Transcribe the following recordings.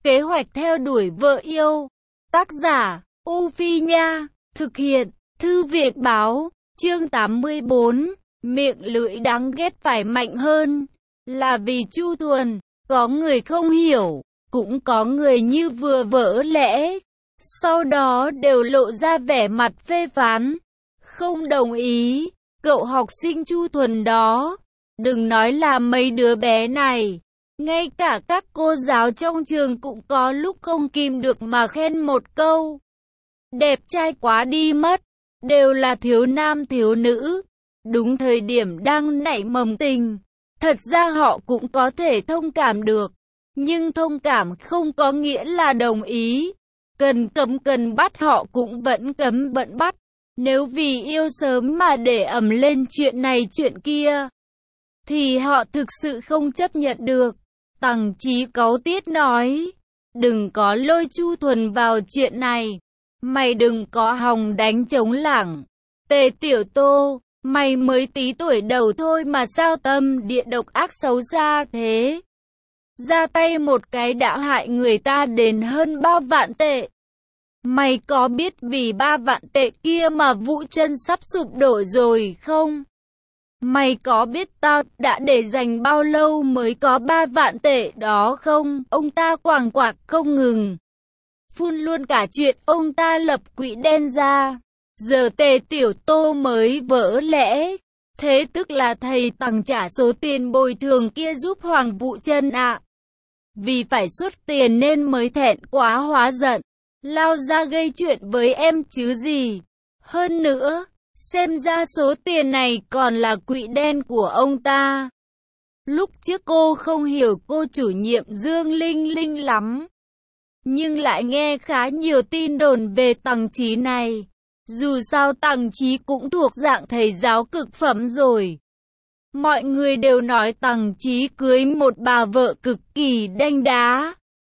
Kế hoạch theo đuổi vợ yêu. Tác giả, U Phi Nha. Thực hiện, Thư viện Báo. Chương 84. Miệng lưỡi đáng ghét phải mạnh hơn. Là vì Chu Thuần. Có người không hiểu, cũng có người như vừa vỡ lẽ. Sau đó đều lộ ra vẻ mặt phê phán. Không đồng ý. Cậu học sinh Chu Thuần đó. Đừng nói là mấy đứa bé này. Ngay cả các cô giáo trong trường cũng có lúc không kìm được mà khen một câu. Đẹp trai quá đi mất. Đều là thiếu nam thiếu nữ. Đúng thời điểm đang nảy mầm tình. Thật ra họ cũng có thể thông cảm được. Nhưng thông cảm không có nghĩa là đồng ý. Cần cấm cần bắt họ cũng vẫn cấm vẫn bắt. Nếu vì yêu sớm mà để ầm lên chuyện này chuyện kia, thì họ thực sự không chấp nhận được. Tằng Chí cáu tiết nói. Đừng có lôi Chu Thuần vào chuyện này. Mày đừng có hòng đánh trống lảng. Tề Tiểu Tô, mày mới tí tuổi đầu thôi mà sao tâm địa độc ác xấu xa thế? Ra tay một cái đã hại người ta đến hơn 3 vạn tệ. Mày có biết vì 3 vạn tệ kia mà Vũ Chân sắp sụp đổ rồi không? Mày có biết tao đã để dành bao lâu mới có 3 vạn tệ đó không? Ông ta quảng quạc không ngừng. Phun luôn cả chuyện ông ta lập quỹ đen ra. Giờ Tề Tiểu Tô mới vỡ lẽ. Thế tức là thầy Tằng trả số tiền bồi thường kia giúp Hoàng Vũ Chân ạ. Vì phải xuất tiền nên mới thẹn quá hóa giận. Lao ra gây chuyện với em chứ gì. Hơn nữa, xem ra số tiền này còn là quỹ đen của ông ta. Lúc trước cô không hiểu cô chủ nhiệm Dương Linh Linh lắm. Nhưng lại nghe khá nhiều tin đồn về Tằng Chí này. Dù sao Tằng Chí cũng thuộc dạng thầy giáo cực phẩm rồi. Mọi người đều nói Tằng Chí cưới một bà vợ cực kỳ đanh đá.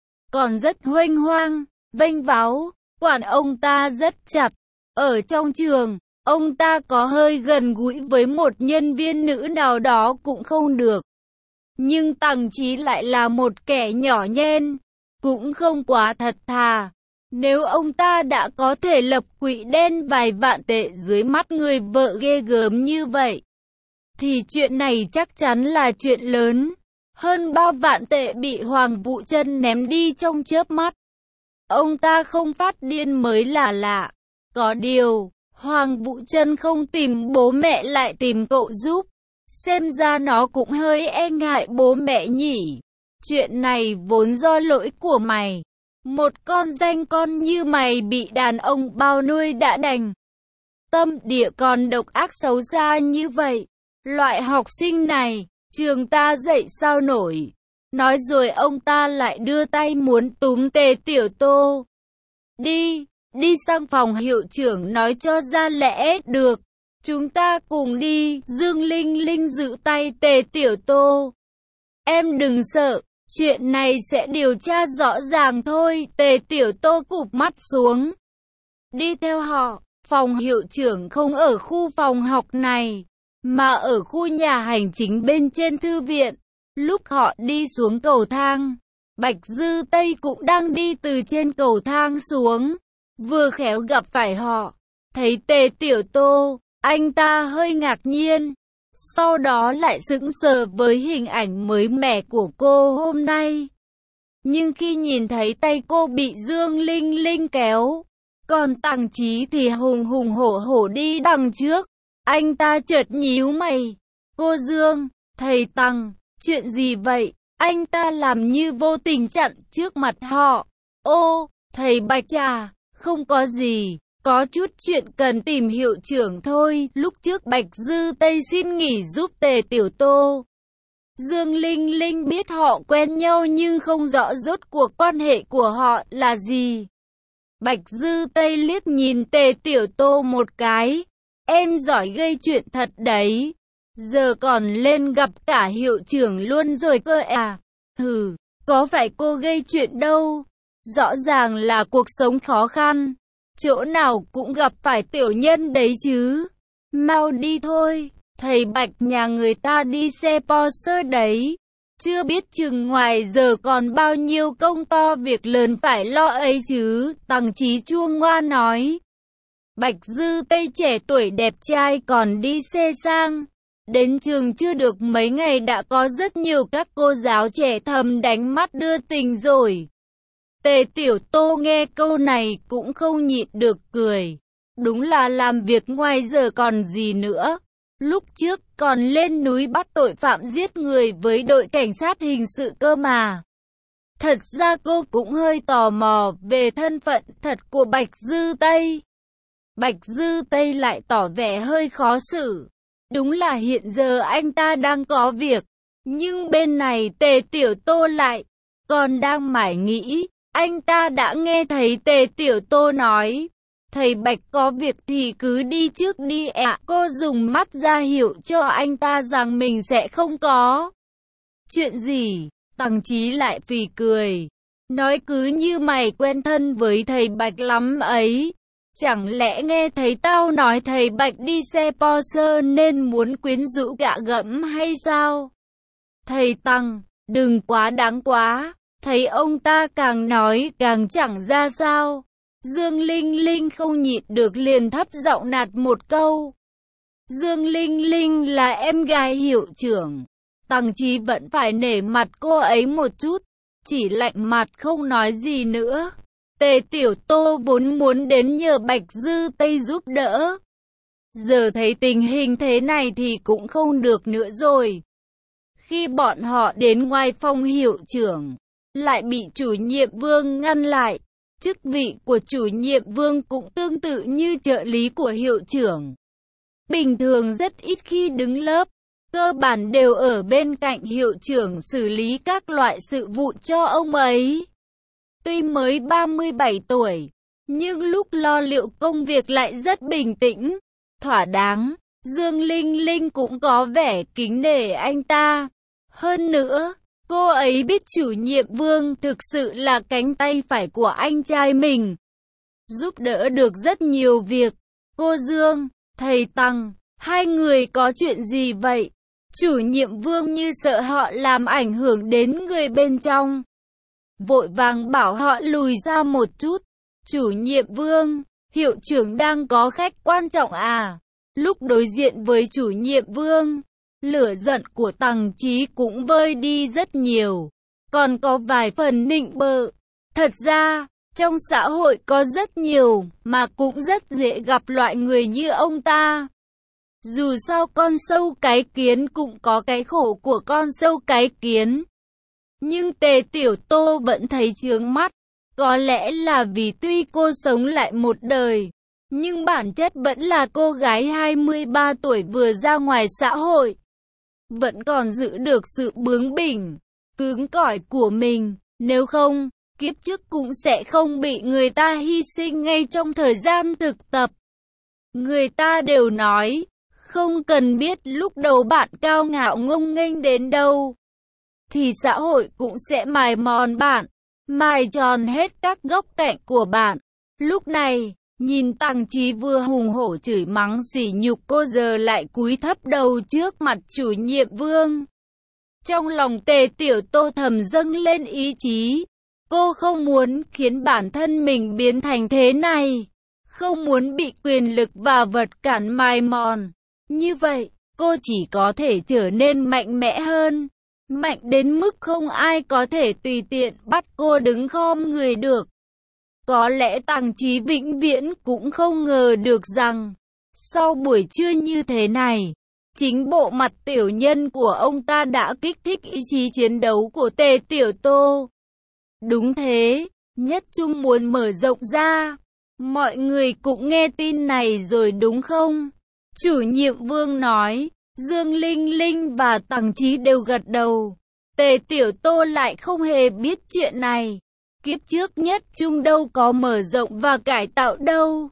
Còn rất huênh hoang, vênh váo, quản ông ta rất chặt. Ở trong trường, ông ta có hơi gần gũi với một nhân viên nữ nào đó cũng không được. Nhưng Tằng Chí lại là một kẻ nhỏ nhen, cũng không quá thật thà. Nếu ông ta đã có thể lập quỹ đen vài vạn tệ dưới mắt người vợ ghê gớm như vậy, thì chuyện này chắc chắn là chuyện lớn. Hơn 3 vạn tệ bị Hoàng Vũ Chân ném đi trong chớp mắt. Ông ta không phát điên mới là lạ. Có điều, Hoàng Vũ Chân không tìm bố mẹ lại tìm cậu giúp. Xem ra nó cũng hơi e ngại bố mẹ nhỉ. Chuyện này vốn do lỗi của mày. Một con danh con như mày bị đàn ông bao nuôi đã đành. Tâm địa còn độc ác xấu xa như vậy. Loại học sinh này, trường ta dạy sao nổi. Nói rồi ông ta lại đưa tay muốn túm Tề Tiểu Tô. Đi sang phòng hiệu trưởng nói cho ra lẽ được. Chúng ta cùng đi. Dương Linh Linh giữ tay Tề Tiểu Tô. Em đừng sợ, chuyện này sẽ điều tra rõ ràng thôi. Tề Tiểu Tô cụp mắt xuống. Đi theo họ. Phòng hiệu trưởng không ở khu phòng học này, mà ở khu nhà hành chính bên trên thư viện. Lúc họ đi xuống cầu thang, Bạch Dư Tây cũng đang đi từ trên cầu thang xuống. Vừa khéo gặp phải họ. Thấy Tề Tiểu Tô, anh ta hơi ngạc nhiên. Sau đó lại sững sờ với hình ảnh mới mẻ của cô hôm nay. Nhưng khi nhìn thấy tay cô bị Dương Linh Linh kéo, còn Tằng Chí thì hùng hùng hổ hổ đi đằng trước, anh ta chợt nhíu mày. Cô Dương, thầy Tằng, chuyện gì vậy? Anh ta làm như vô tình chặn trước mặt họ. Ô, thầy Bạch à, không có gì, có chút chuyện cần tìm hiệu trưởng thôi. Lúc trước Bạch Dư Tây xin nghỉ giúp Tề Tiểu Tô. Dương Linh Linh biết họ quen nhau nhưng không rõ rốt cuộc quan hệ của họ là gì. Bạch Dư Tây liếc nhìn Tề Tiểu Tô một cái. Em giỏi gây chuyện thật đấy. Giờ còn lên gặp cả hiệu trưởng luôn rồi cơ à. Hừ, có phải cô gây chuyện đâu. Rõ ràng là cuộc sống khó khăn. Chỗ nào cũng gặp phải tiểu nhân đấy chứ. Mau đi thôi, thầy Bạch nhà người ta đi xe Porsche đấy. Chưa biết chừng ngoài giờ còn bao nhiêu công to việc lớn phải lo ấy chứ, Tằng Chí chua ngoa nói. Bạch Dư Tây trẻ tuổi đẹp trai còn đi xe sang. Đến trường chưa được mấy ngày đã có rất nhiều các cô giáo trẻ thầm đánh mắt đưa tình rồi. Tề Tiểu Tô nghe câu này cũng không nhịn được cười. Đúng là làm việc ngoài giờ còn gì nữa. Lúc trước còn lên núi bắt tội phạm giết người với đội cảnh sát hình sự cơ mà. Thật ra cô cũng hơi tò mò về thân phận thật của Bạch Dư Tây. Bạch Dư Tây lại tỏ vẻ hơi khó xử. Đúng là hiện giờ anh ta đang có việc. Nhưng bên này Tề Tiểu Tô lại còn đang mải nghĩ. Anh ta đã nghe thấy Tề Tiểu Tô nói. Thầy Bạch có việc thì cứ đi trước đi ạ. Cô dùng mắt ra hiệu cho anh ta rằng mình sẽ không có chuyện gì. Tằng Chí lại phì cười. Nói cứ như mày quen thân với thầy Bạch lắm ấy. Chẳng lẽ nghe thấy tao nói thầy Bạch đi xe Porsche nên muốn quyến rũ gạ gẫm hay sao? Thầy Tằng, đừng quá đáng quá. Thấy ông ta càng nói càng chẳng ra sao. Dương Linh Linh không nhịn được liền thấp giọng nạt một câu. Dương Linh Linh là em gái hiệu trưởng. Tằng Chí vẫn phải nể mặt cô ấy một chút. Chỉ lạnh mặt không nói gì nữa. Tề Tiểu Tô vốn muốn đến nhờ Bạch Dư Tây giúp đỡ. Giờ thấy tình hình thế này thì cũng không được nữa rồi. Khi bọn họ đến ngoài phòng hiệu trưởng, lại bị chủ nhiệm Vương ngăn lại. Chức vị của chủ nhiệm Vương cũng tương tự như trợ lý của hiệu trưởng. Bình thường rất ít khi đứng lớp, cơ bản đều ở bên cạnh hiệu trưởng xử lý các loại sự vụ cho ông ấy. Tuy mới 37 tuổi, nhưng lúc lo liệu công việc lại rất bình tĩnh, thỏa đáng. Dương Linh Linh cũng có vẻ kính nể anh ta. Hơn nữa, cô ấy biết chủ nhiệm Vương thực sự là cánh tay phải của anh trai mình, giúp đỡ được rất nhiều việc. Cô Dương, thầy Tằng, hai người có chuyện gì vậy? Chủ nhiệm Vương như sợ họ làm ảnh hưởng đến người bên trong, vội vàng bảo họ lùi ra một chút. Chủ nhiệm Vương, hiệu trưởng đang có khách quan trọng à? Lúc đối diện với chủ nhiệm Vương, lửa giận của Tằng Chí cũng vơi đi rất nhiều, còn có vài phần nịnh bợ. Thật ra, trong xã hội có rất nhiều, mà cũng rất dễ gặp loại người như ông ta. Dù sao con sâu cái kiến cũng có cái khổ của con sâu cái kiến. Nhưng Tề Tiểu Tô vẫn thấy chướng mắt. Có lẽ là vì tuy cô sống lại một đời, nhưng bản chất vẫn là cô gái 23 tuổi vừa ra ngoài xã hội. Vẫn còn giữ được sự bướng bỉnh, cứng cỏi của mình. Nếu không, kiếp trước cũng sẽ không bị người ta hy sinh ngay trong thời gian thực tập. Người ta đều nói, không cần biết lúc đầu bạn cao ngạo ngông nghênh đến đâu, thì xã hội cũng sẽ mài mòn bạn, mài tròn hết các góc cạnh của bạn. Lúc này, nhìn Tằng Chí vừa hùng hổ chửi mắng sỉ nhục cô giờ lại cúi thấp đầu trước mặt chủ nhiệm Vương. Trong lòng Tề Tiểu Tô thầm dâng lên ý chí. Cô không muốn khiến bản thân mình biến thành thế này. Không muốn bị quyền lực và vật cản mài mòn. Như vậy, cô chỉ có thể trở nên mạnh mẽ hơn. Mạnh đến mức không ai có thể tùy tiện bắt cô đứng khom người được. Có lẽ Tằng Chí vĩnh viễn cũng không ngờ được rằng, sau buổi trưa như thế này, chính bộ mặt tiểu nhân của ông ta đã kích thích ý chí chiến đấu của Tề Tiểu Tô. Đúng thế, Nhất Trung muốn mở rộng ra. Mọi người cũng nghe tin này rồi đúng không? Chủ nhiệm Vương nói. Dương Linh Linh và Tằng Chí đều gật đầu. Tề Tiểu Tô lại không hề biết chuyện này. Kiếp trước Nhất Trung đâu có mở rộng và cải tạo đâu.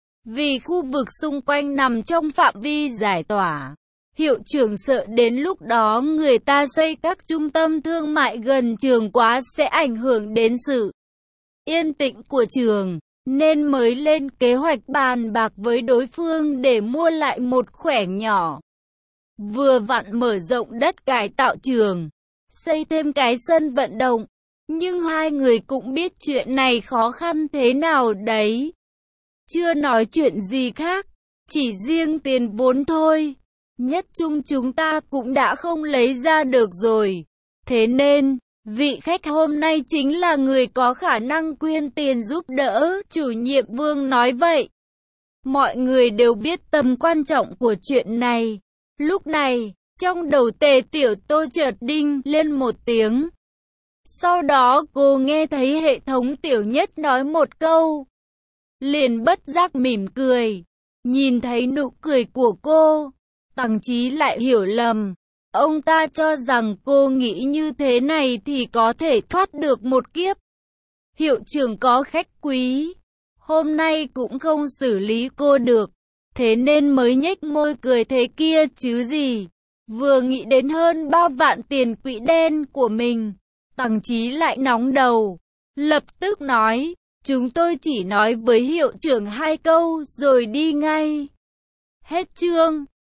Vì khu vực xung quanh nằm trong phạm vi giải tỏa. Hiệu trưởng sợ đến lúc đó người ta xây các trung tâm thương mại gần trường quá sẽ ảnh hưởng đến sự yên tĩnh của trường, nên mới lên kế hoạch bàn bạc với đối phương để mua lại một khoảnh nhỏ. Vừa vặn mở rộng đất cải tạo trường. xây thêm cái sân vận động. Nhưng hai người cũng biết chuyện này khó khăn thế nào đấy. Chưa nói chuyện gì khác, chỉ riêng tiền vốn thôi. Nhất chung chúng ta cũng đã không lấy ra được rồi. Thế nên, vị khách hôm nay chính là người có khả năng quyên tiền giúp đỡ, chủ nhiệm Vương nói vậy. Mọi người đều biết tầm quan trọng của chuyện này. Lúc này, trong đầu Tề Tiểu Tô chợt đinh lên một tiếng. Sau đó cô nghe thấy hệ thống Tiểu Nhất nói một câu. Liền bất giác mỉm cười. Nhìn thấy nụ cười của cô, Tằng Chí lại hiểu lầm. Ông ta cho rằng cô nghĩ như thế này thì có thể thoát được một kiếp. Hiệu trưởng có khách quý, hôm nay cũng không xử lý cô được, thế nên mới nhếch môi cười thế kia chứ gì. Vừa nghĩ đến hơn 3 vạn tiền quỹ đen của mình, Tằng Chí lại nóng đầu, lập tức nói, chúng tôi chỉ nói với hiệu trưởng 2 câu rồi đi ngay. Hết chương.